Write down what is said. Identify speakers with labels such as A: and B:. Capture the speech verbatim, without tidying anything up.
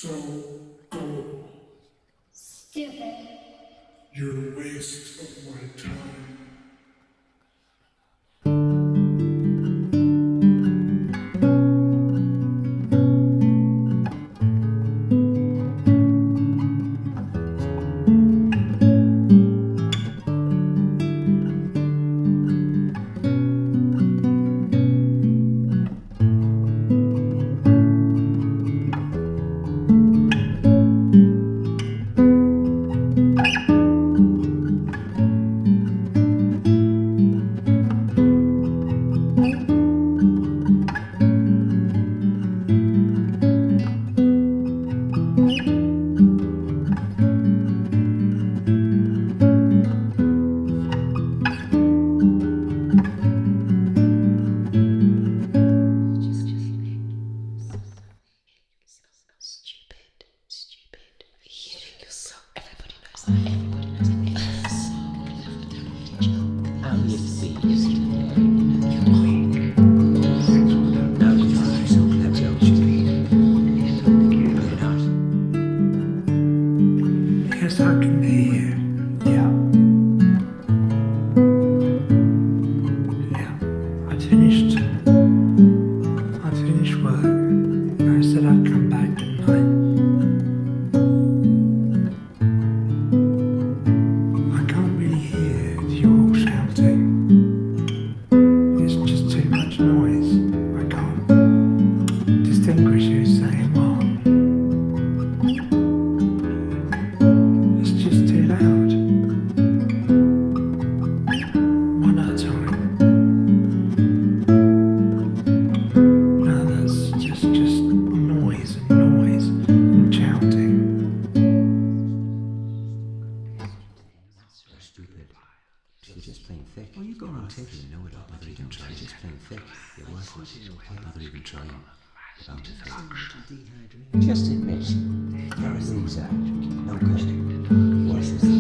A: So go.
B: Stupid.
A: You're a waste of my time.
C: Stupid, stupid. You think you're so. Everybody knows that. Everybody knows that. How you see you stupid. No, you try to solve that joke. You're not.
D: Yes, I can hear you. Yeah. Yeah. I finished. I finished work. I said I'd come back tonight. I can't really hear you all shouting. It's just too much noise. I can't distinguish who's saying what. It's just too loud. One at a time. No, that's just just noise and noise and shouting.
C: So stupid. You're just plain thick. Well, you go around taking you know it all. Bother even trying. You're just plain thick. You're worthless. Why bother even trying? About to fail. Just admit you're a loser. No good. Worthless.